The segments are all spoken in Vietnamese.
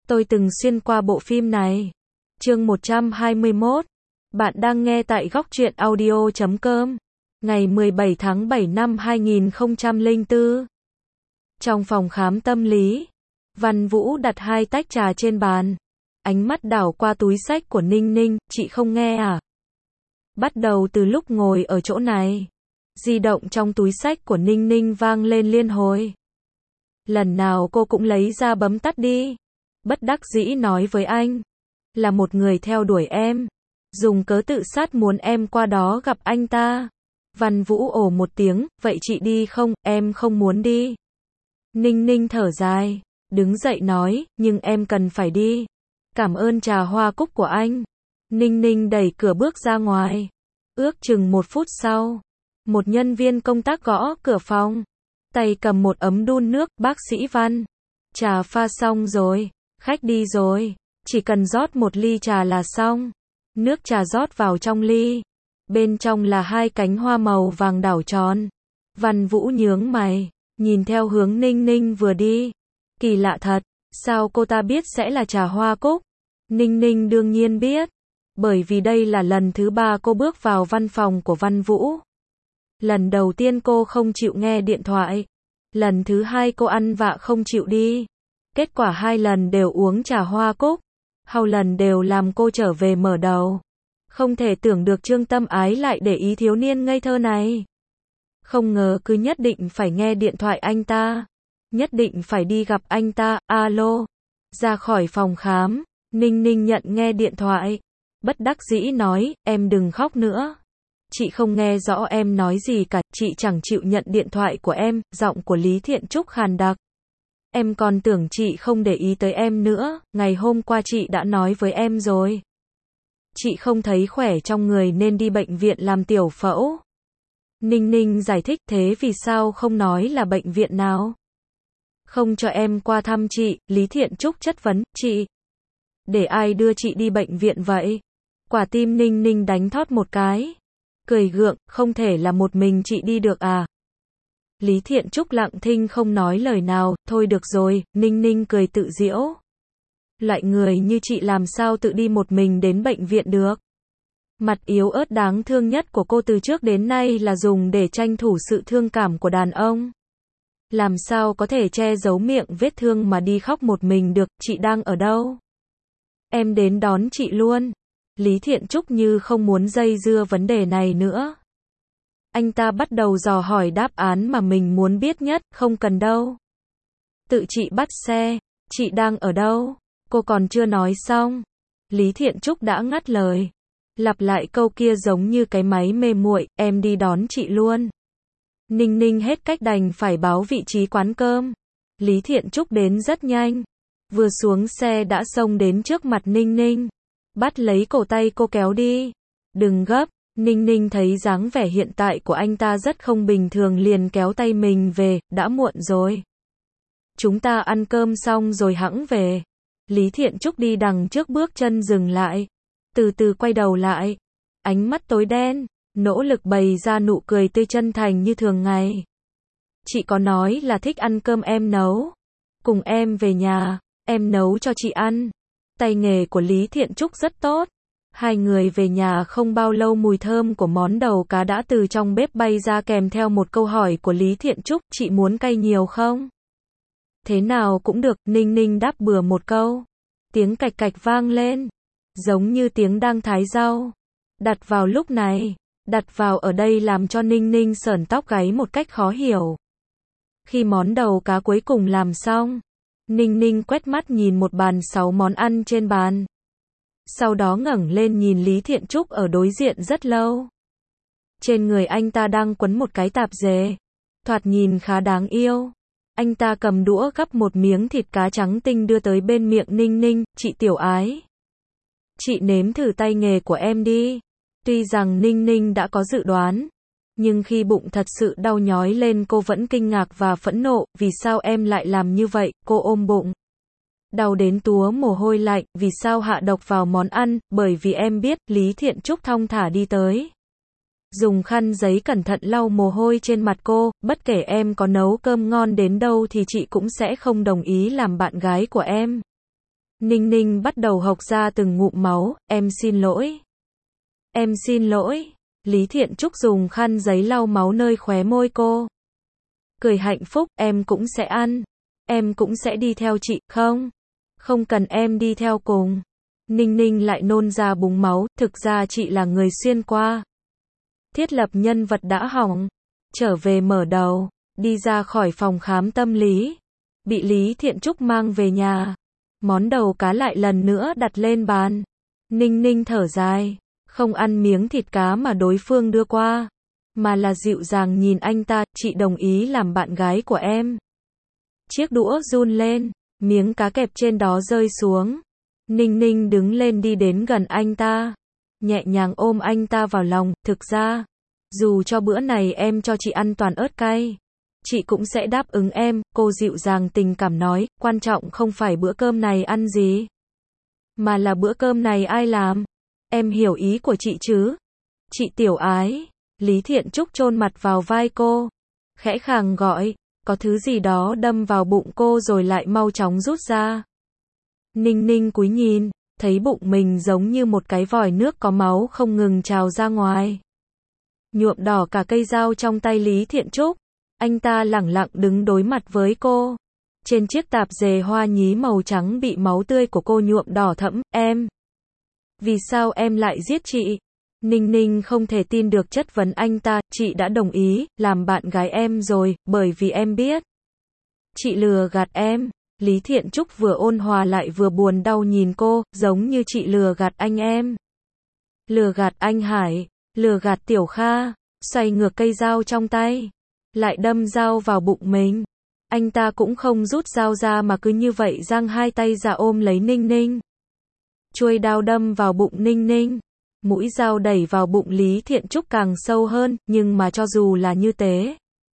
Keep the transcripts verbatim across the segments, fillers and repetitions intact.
Tôi từng xuyên qua bộ phim này. Chương một trăm hai mươi mốt. Bạn đang nghe tại góc truyện audio chấm com. Ngày mười bảy tháng bảy năm hai nghìn không trăm lẻ bốn. Trong phòng khám tâm lý, Văn Vũ đặt hai tách trà trên bàn. Ánh mắt đảo qua túi xách của Ninh Ninh, chị không nghe à? Bắt đầu từ lúc ngồi ở chỗ này, di động trong túi xách của Ninh Ninh vang lên liên hồi. Lần nào cô cũng lấy ra bấm tắt đi. Bất đắc dĩ nói với anh, là một người theo đuổi em, dùng cớ tự sát muốn em qua đó gặp anh ta. Văn Vũ ồ một tiếng, vậy chị đi không? Em không muốn đi. Ninh Ninh thở dài, đứng dậy nói, nhưng em cần phải đi. Cảm ơn trà hoa cúc của anh. Ninh Ninh đẩy cửa bước ra ngoài. Ước chừng một phút sau, một nhân viên công tác gõ cửa phòng, tay cầm một ấm đun nước. Bác sĩ Văn, trà pha xong rồi, khách đi rồi, chỉ cần rót một ly trà là xong. Nước trà rót vào trong ly, bên trong là hai cánh hoa màu vàng đảo tròn. Văn Vũ nhướng mày, nhìn theo hướng Ninh Ninh vừa đi. Kỳ lạ thật, sao cô ta biết sẽ là trà hoa cúc? Ninh Ninh đương nhiên biết, bởi vì đây là lần thứ ba cô bước vào văn phòng của Văn Vũ. Lần đầu tiên cô không chịu nghe điện thoại, lần thứ hai cô ăn vạ không chịu đi. Kết quả hai lần đều uống trà hoa cúc, hầu lần đều làm cô trở về mở đầu. Không thể tưởng được Trương Tâm Ái lại để ý thiếu niên ngây thơ này. Không ngờ cứ nhất định phải nghe điện thoại anh ta, nhất định phải đi gặp anh ta. Alo. Ra khỏi phòng khám, Ninh Ninh nhận nghe điện thoại, bất đắc dĩ nói, em đừng khóc nữa. Chị không nghe rõ em nói gì cả, chị chẳng chịu nhận điện thoại của em. Giọng của Lý Thiện Trúc khàn đặc. Em còn tưởng chị không để ý tới em nữa, ngày hôm qua chị đã nói với em rồi. Chị không thấy khỏe trong người nên đi bệnh viện làm tiểu phẫu. Ninh Ninh giải thích, thế vì sao không nói là bệnh viện nào? Không cho em qua thăm chị. Lý Thiện Trúc chất vấn, chị để ai đưa chị đi bệnh viện vậy? Quả tim Ninh Ninh đánh thót một cái, cười gượng, không thể là một mình chị đi được à? Lý Thiện Trúc lặng thinh không nói lời nào. Thôi được rồi. Ninh Ninh cười tự giễu, loại người như chị làm sao tự đi một mình đến bệnh viện được? Mặt yếu ớt đáng thương nhất của cô từ trước đến nay là dùng để tranh thủ sự thương cảm của đàn ông. Làm sao có thể che giấu miệng vết thương mà đi khóc một mình được? Chị đang ở đâu? Em đến đón chị luôn. Lý Thiện Trúc như không muốn dây dưa vấn đề này nữa. Anh ta bắt đầu dò hỏi đáp án mà mình muốn biết nhất. Không cần đâu, tự chị bắt xe. Chị đang ở đâu? Cô còn chưa nói xong, Lý Thiện Trúc đã ngắt lời, lặp lại câu kia giống như cái máy mê muội, em đi đón chị luôn. Ninh Ninh hết cách đành phải báo vị trí quán cơm. Lý Thiện Trúc đến rất nhanh, vừa xuống xe đã xông đến trước mặt Ninh Ninh, bắt lấy cổ tay cô kéo đi. Đừng gấp. Ninh Ninh thấy dáng vẻ hiện tại của anh ta rất không bình thường liền kéo tay mình về, đã muộn rồi. Chúng ta ăn cơm xong rồi hẵng về. Lý Thiện Trúc đi đằng trước bước chân dừng lại, từ từ quay đầu lại, ánh mắt tối đen, nỗ lực bày ra nụ cười tươi chân thành như thường ngày. Chị có nói là thích ăn cơm em nấu, cùng em về nhà, em nấu cho chị ăn. Tay nghề của Lý Thiện Trúc rất tốt. Hai người về nhà không bao lâu mùi thơm của món đầu cá đã từ trong bếp bay ra kèm theo một câu hỏi của Lý Thiện Trúc, chị muốn cay nhiều không? Thế nào cũng được. Ninh Ninh đáp bừa một câu. Tiếng cạch cạch vang lên, giống như tiếng đang thái rau. Đặt vào lúc này, đặt vào ở đây làm cho Ninh Ninh sởn tóc gáy một cách khó hiểu. Khi món đầu cá cuối cùng làm xong, Ninh Ninh quét mắt nhìn một bàn sáu món ăn trên bàn. Sau đó ngẩng lên nhìn Lý Thiện Trúc ở đối diện rất lâu. Trên người anh ta đang quấn một cái tạp dề, thoạt nhìn khá đáng yêu. Anh ta cầm đũa gắp một miếng thịt cá trắng tinh đưa tới bên miệng Ninh Ninh, chị Tiểu Ái, chị nếm thử tay nghề của em đi. Tuy rằng Ninh Ninh đã có dự đoán, nhưng khi bụng thật sự đau nhói lên cô vẫn kinh ngạc và phẫn nộ, vì sao em lại làm như vậy? Cô ôm bụng, đau đến túa mồ hôi lạnh, vì sao hạ độc vào món ăn? Bởi vì em biết. Lý Thiện Trúc thong thả đi tới, dùng khăn giấy cẩn thận lau mồ hôi trên mặt cô, bất kể em có nấu cơm ngon đến đâu thì chị cũng sẽ không đồng ý làm bạn gái của em. Ninh Ninh bắt đầu hộc ra từng ngụm máu, em xin lỗi. Em xin lỗi. Lý Thiện Trúc dùng khăn giấy lau máu nơi khóe môi cô. Cười hạnh phúc, em cũng sẽ ăn. Em cũng sẽ đi theo chị, không? Không cần em đi theo cùng. Ninh Ninh lại nôn ra búng máu, thực ra chị là người xuyên qua. Thiết lập nhân vật đã hỏng. Trở về mở đầu, đi ra khỏi phòng khám tâm lý. Bị Lý Thiện Trúc mang về nhà. Món đầu cá lại lần nữa đặt lên bàn. Ninh Ninh thở dài, không ăn miếng thịt cá mà đối phương đưa qua, mà là dịu dàng nhìn anh ta, chị đồng ý làm bạn gái của em. Chiếc đũa run lên, miếng cá kẹp trên đó rơi xuống. Ninh Ninh đứng lên đi đến gần anh ta, nhẹ nhàng ôm anh ta vào lòng, thực ra, dù cho bữa này em cho chị ăn toàn ớt cay, chị cũng sẽ đáp ứng em, cô dịu dàng tình cảm nói, quan trọng không phải bữa cơm này ăn gì, mà là bữa cơm này ai làm. Em hiểu ý của chị chứ? Chị Tiểu Ái. Lý Thiện Trúc chôn mặt vào vai cô, khẽ khàng gọi, có thứ gì đó đâm vào bụng cô rồi lại mau chóng rút ra. Ninh Ninh cúi nhìn, thấy bụng mình giống như một cái vòi nước có máu không ngừng trào ra ngoài. Nhuộm đỏ cả cây dao trong tay Lý Thiện Trúc. Anh ta lẳng lặng đứng đối mặt với cô. Trên chiếc tạp dề hoa nhí màu trắng bị máu tươi của cô nhuộm đỏ thẫm, em. Vì sao em lại giết chị? Ninh Ninh không thể tin được chất vấn anh ta, chị đã đồng ý, làm bạn gái em rồi, bởi vì em biết. Chị lừa gạt em. Lý Thiện Trúc vừa ôn hòa lại vừa buồn đau nhìn cô, giống như chị lừa gạt anh em. Lừa gạt anh Hải, lừa gạt Tiểu Kha, xoay ngược cây dao trong tay, lại đâm dao vào bụng mình. Anh ta cũng không rút dao ra mà cứ như vậy giang hai tay ra ôm lấy Ninh Ninh. Chuôi đao đâm vào bụng Ninh Ninh. Mũi dao đẩy vào bụng Lý Thiện Trúc càng sâu hơn, nhưng mà cho dù là như thế,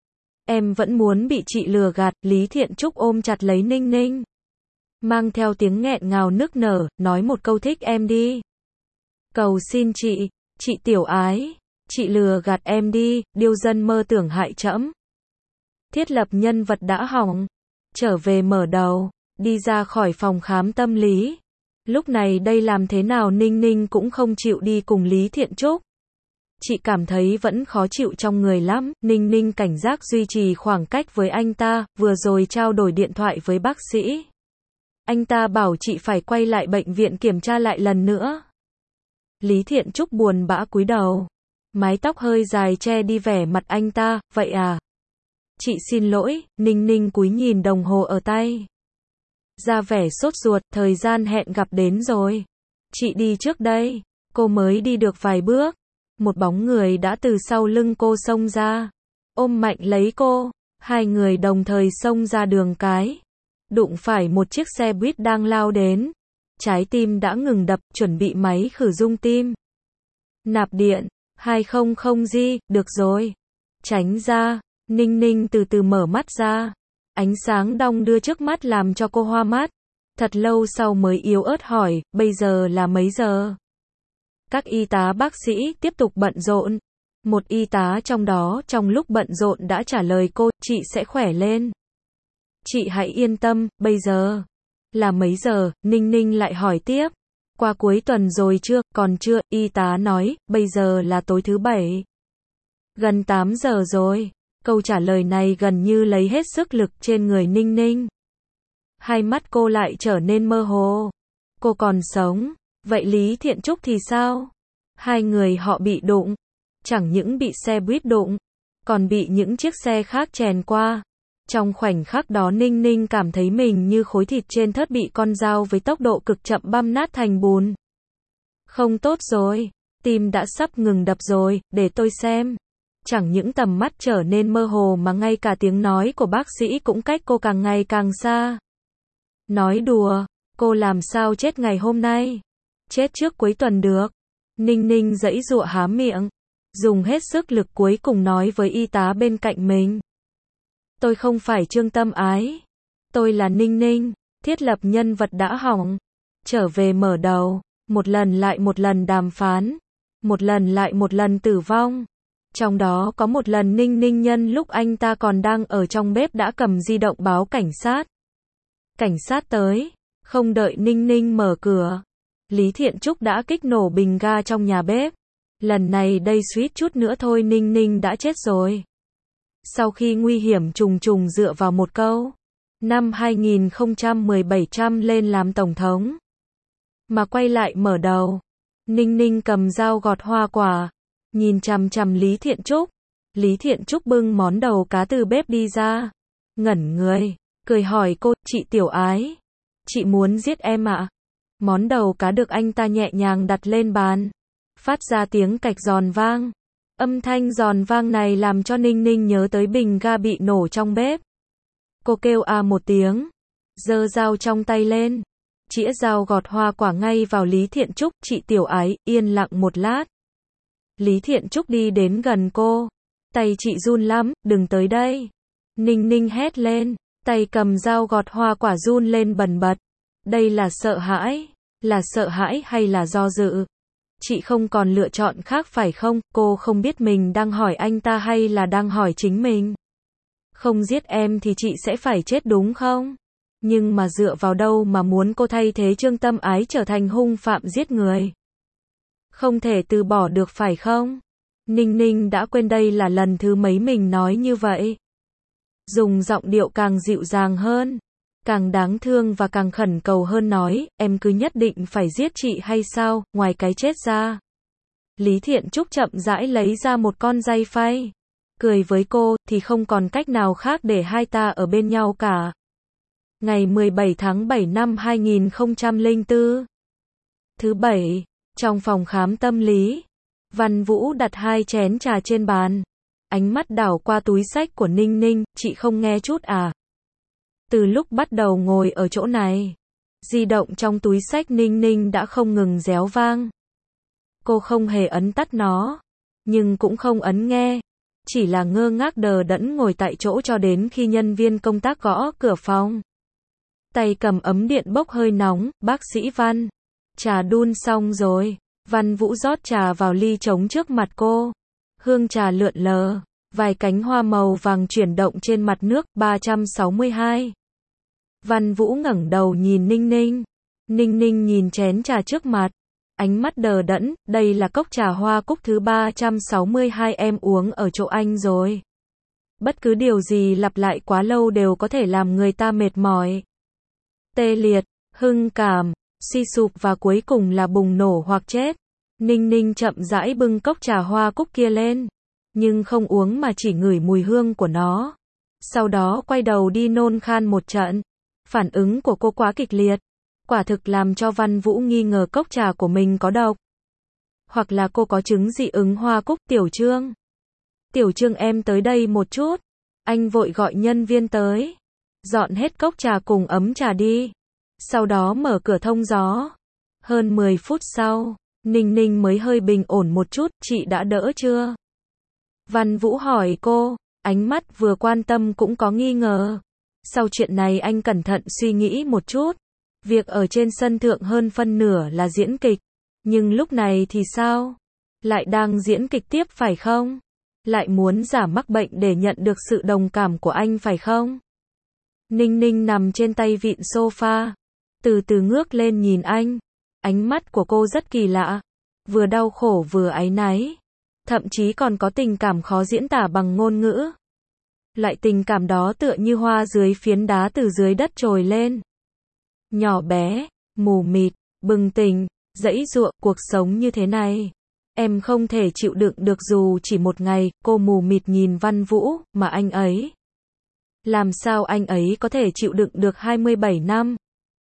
em vẫn muốn bị chị lừa gạt. Lý Thiện Trúc ôm chặt lấy Ninh Ninh, mang theo tiếng nghẹn ngào nức nở, nói một câu thích em đi. Cầu xin chị, chị Tiểu Ái, chị lừa gạt em đi, điêu dân mơ tưởng hại trẫm. Thiết lập nhân vật đã hỏng. Trở về mở đầu, đi ra khỏi phòng khám tâm lý. Lúc này đây làm thế nào Ninh Ninh cũng không chịu đi cùng Lý Thiện Trúc. Chị cảm thấy vẫn khó chịu trong người lắm. Ninh Ninh cảnh giác duy trì khoảng cách với anh ta, vừa rồi trao đổi điện thoại với bác sĩ. Anh ta bảo chị phải quay lại bệnh viện kiểm tra lại lần nữa. Lý Thiện Trúc buồn bã cúi đầu. Mái tóc hơi dài che đi vẻ mặt anh ta, vậy à? Chị xin lỗi. Ninh Ninh cúi nhìn đồng hồ ở tay, ra vẻ sốt ruột, thời gian hẹn gặp đến rồi. Chị đi trước đây. Cô mới đi được vài bước, một bóng người đã từ sau lưng cô xông ra, ôm mạnh lấy cô. Hai người đồng thời xông ra đường cái, đụng phải một chiếc xe buýt đang lao đến. Trái tim đã ngừng đập, chuẩn bị máy khử rung tim. Nạp điện, hai không không gi, được rồi. Tránh ra. Ninh Ninh từ từ mở mắt ra. Ánh sáng đong đưa trước mắt làm cho cô hoa mắt. Thật lâu sau mới yếu ớt hỏi, bây giờ là mấy giờ? Các y tá bác sĩ tiếp tục bận rộn. Một y tá trong đó trong lúc bận rộn đã trả lời cô, chị sẽ khỏe lên. Chị hãy yên tâm, bây giờ là mấy giờ? Ninh Ninh lại hỏi tiếp. Qua cuối tuần rồi chưa? Còn chưa, y tá nói, bây giờ là tối thứ bảy. Gần tám giờ rồi. Câu trả lời này gần như lấy hết sức lực trên người Ninh Ninh. Hai mắt cô lại trở nên mơ hồ. Cô còn sống. Vậy Lý Thiện Trúc thì sao? Hai người họ bị đụng. Chẳng những bị xe buýt đụng, còn bị những chiếc xe khác chèn qua. Trong khoảnh khắc đó Ninh Ninh cảm thấy mình như khối thịt trên thớt bị con dao với tốc độ cực chậm băm nát thành bùn. Không tốt rồi. Tim đã sắp ngừng đập rồi, để tôi xem. Chẳng những tầm mắt trở nên mơ hồ mà ngay cả tiếng nói của bác sĩ cũng cách cô càng ngày càng xa. Nói đùa, cô làm sao chết ngày hôm nay? Chết trước cuối tuần được. Ninh Ninh giãy giụa há miệng, dùng hết sức lực cuối cùng nói với y tá bên cạnh mình. Tôi không phải Trương Tâm Ái. Tôi là Ninh Ninh. Thiết lập nhân vật đã hỏng. Trở về mở đầu, một lần lại một lần đàm phán, một lần lại một lần tử vong. Trong đó có một lần Ninh Ninh nhân lúc anh ta còn đang ở trong bếp đã cầm di động báo cảnh sát. Cảnh sát tới, Không đợi Ninh Ninh mở cửa, Lý Thiện Trúc đã kích nổ bình ga trong nhà bếp. Lần này đây suýt chút nữa thôi Ninh Ninh đã chết rồi. Sau khi nguy hiểm trùng trùng dựa vào một câu, năm hai nghìn không trăm mười bảy trăm lên làm tổng thống, mà quay lại mở đầu. Ninh Ninh cầm dao gọt hoa quả, nhìn chằm chằm Lý Thiện Trúc. Lý Thiện Trúc bưng món đầu cá từ bếp đi ra, ngẩn người, cười hỏi cô, chị Tiểu Ái, chị muốn giết em ạ? À? Món đầu cá được anh ta nhẹ nhàng đặt lên bàn, phát ra tiếng cạch giòn vang. Âm thanh giòn vang này làm cho Ninh Ninh nhớ tới bình ga bị nổ trong bếp. Cô kêu à một tiếng, giơ dao trong tay lên, chĩa dao gọt hoa quả ngay vào Lý Thiện Trúc. Chị Tiểu Ái, yên lặng một lát. Lý Thiện Trúc đi đến gần cô, tay chị run lắm, đừng tới đây. Ninh Ninh hét lên, tay cầm dao gọt hoa quả run lên bần bật. Đây là sợ hãi, là sợ hãi hay là do dự? Chị không còn lựa chọn khác phải không? Cô không biết mình đang hỏi anh ta hay là đang hỏi chính mình. Không giết em thì chị sẽ phải chết đúng không? Nhưng mà dựa vào đâu mà muốn cô thay thế Trương Tâm Ái trở thành hung phạm giết người? Không thể từ bỏ được phải không? Ninh Ninh đã quên đây là lần thứ mấy mình nói như vậy. Dùng giọng điệu càng dịu dàng hơn, càng đáng thương và càng khẩn cầu hơn nói, em cứ nhất định phải giết chị hay sao, ngoài cái chết ra. Lý Thiện Trúc chậm rãi lấy ra một con dây phay, cười với cô, thì không còn cách nào khác để hai ta ở bên nhau cả. Ngày mười bảy tháng bảy năm hai nghìn không trăm lẻ bốn, thứ bảy, trong phòng khám tâm lý, Văn Vũ đặt hai chén trà trên bàn, ánh mắt đảo qua túi xách của Ninh Ninh, chị không nghe chút à? Từ lúc bắt đầu ngồi ở chỗ này, di động trong túi xách Ninh Ninh đã không ngừng réo vang. Cô không hề ấn tắt nó, nhưng cũng không ấn nghe, chỉ là ngơ ngác đờ đẫn ngồi tại chỗ cho đến khi nhân viên công tác gõ cửa phòng. Tay cầm ấm điện bốc hơi nóng, bác sĩ Văn. Trà đun xong rồi, Văn Vũ rót trà vào ly trống trước mặt cô. Hương trà lượn lờ, vài cánh hoa màu vàng chuyển động trên mặt nước. Ba trăm sáu mươi hai. Văn Vũ ngẩng đầu nhìn Ninh Ninh. Ninh Ninh nhìn chén trà trước mặt, ánh mắt đờ đẫn, đây là cốc trà hoa cúc thứ ba trăm sáu mươi hai em uống ở chỗ anh rồi. Bất cứ điều gì lặp lại quá lâu đều có thể làm người ta mệt mỏi, tê liệt, hưng cảm, suy sụp và cuối cùng là bùng nổ hoặc chết. Ninh Ninh chậm rãi bưng cốc trà hoa cúc kia lên, nhưng không uống mà chỉ ngửi mùi hương của nó. Sau đó quay đầu đi nôn khan một trận. Phản ứng của cô quá kịch liệt, quả thực làm cho Văn Vũ nghi ngờ cốc trà của mình có độc. Hoặc là cô có chứng dị ứng hoa cúc. Tiểu Trương, Tiểu Trương em tới đây một chút. Anh vội gọi nhân viên tới, dọn hết cốc trà cùng ấm trà đi. Sau đó mở cửa thông gió. Hơn mười phút sau, Ninh Ninh mới hơi bình ổn một chút, chị đã đỡ chưa? Văn Vũ hỏi cô, ánh mắt vừa quan tâm cũng có nghi ngờ. Sau chuyện này anh cẩn thận suy nghĩ một chút. Việc ở trên sân thượng hơn phân nửa là diễn kịch. Nhưng lúc này thì sao? Lại đang diễn kịch tiếp phải không? Lại muốn giả mắc bệnh để nhận được sự đồng cảm của anh phải không? Ninh Ninh nằm trên tay vịn sofa, từ từ ngước lên nhìn anh. Ánh mắt của cô rất kỳ lạ, vừa đau khổ vừa áy náy, thậm chí còn có tình cảm khó diễn tả bằng ngôn ngữ. Loại tình cảm đó tựa như hoa dưới phiến đá từ dưới đất trồi lên. Nhỏ bé, mù mịt, bừng tỉnh, giãy giụa, cuộc sống như thế này. Em không thể chịu đựng được dù chỉ một ngày. Cô mù mịt nhìn Văn Vũ, mà anh ấy. Làm sao anh ấy có thể chịu đựng được hai mươi bảy năm?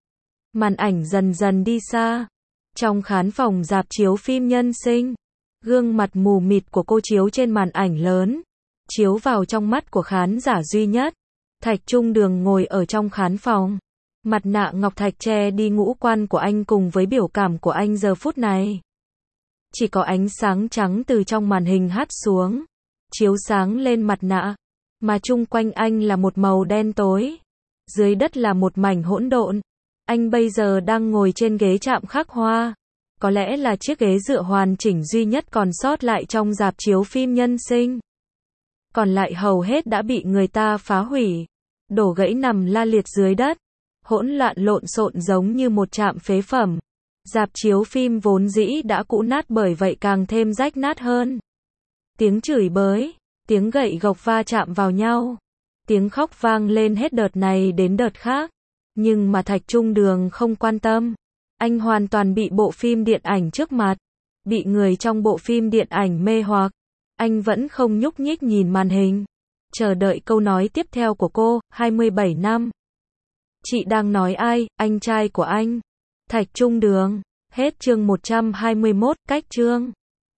Màn ảnh dần dần đi xa. Trong khán phòng rạp chiếu phim nhân sinh, gương mặt mù mịt của cô chiếu trên màn ảnh lớn, chiếu vào trong mắt của khán giả duy nhất. Thạch Trung Đường ngồi ở trong khán phòng. Mặt nạ ngọc thạch che đi ngũ quan của anh cùng với biểu cảm của anh giờ phút này. Chỉ có ánh sáng trắng từ trong màn hình hắt xuống, chiếu sáng lên mặt nạ, mà chung quanh anh là một màu đen tối. Dưới đất là một mảnh hỗn độn. Anh bây giờ đang ngồi trên ghế chạm khắc hoa. Có lẽ là chiếc ghế dựa hoàn chỉnh duy nhất còn sót lại trong rạp chiếu phim nhân sinh. Còn lại hầu hết đã bị người ta phá hủy, đổ gãy nằm la liệt dưới đất. hỗn loạn lộn xộn giống như một trạm phế phẩm. Rạp chiếu phim vốn dĩ đã cũ nát bởi vậy càng thêm rách nát hơn. Tiếng chửi bới, tiếng gậy gộc va chạm vào nhau, tiếng khóc vang lên hết đợt này đến đợt khác. Nhưng mà Thạch Trung Đường không quan tâm. Anh hoàn toàn bị bộ phim điện ảnh trước mặt, bị người trong bộ phim điện ảnh mê hoặc. Anh vẫn không nhúc nhích nhìn màn hình, chờ đợi câu nói tiếp theo của cô. hai mươi bảy năm. Chị đang nói ai? Anh trai của anh. Thạch Trung Đường. Hết chương một trăm hai mươi mốt, cách chương.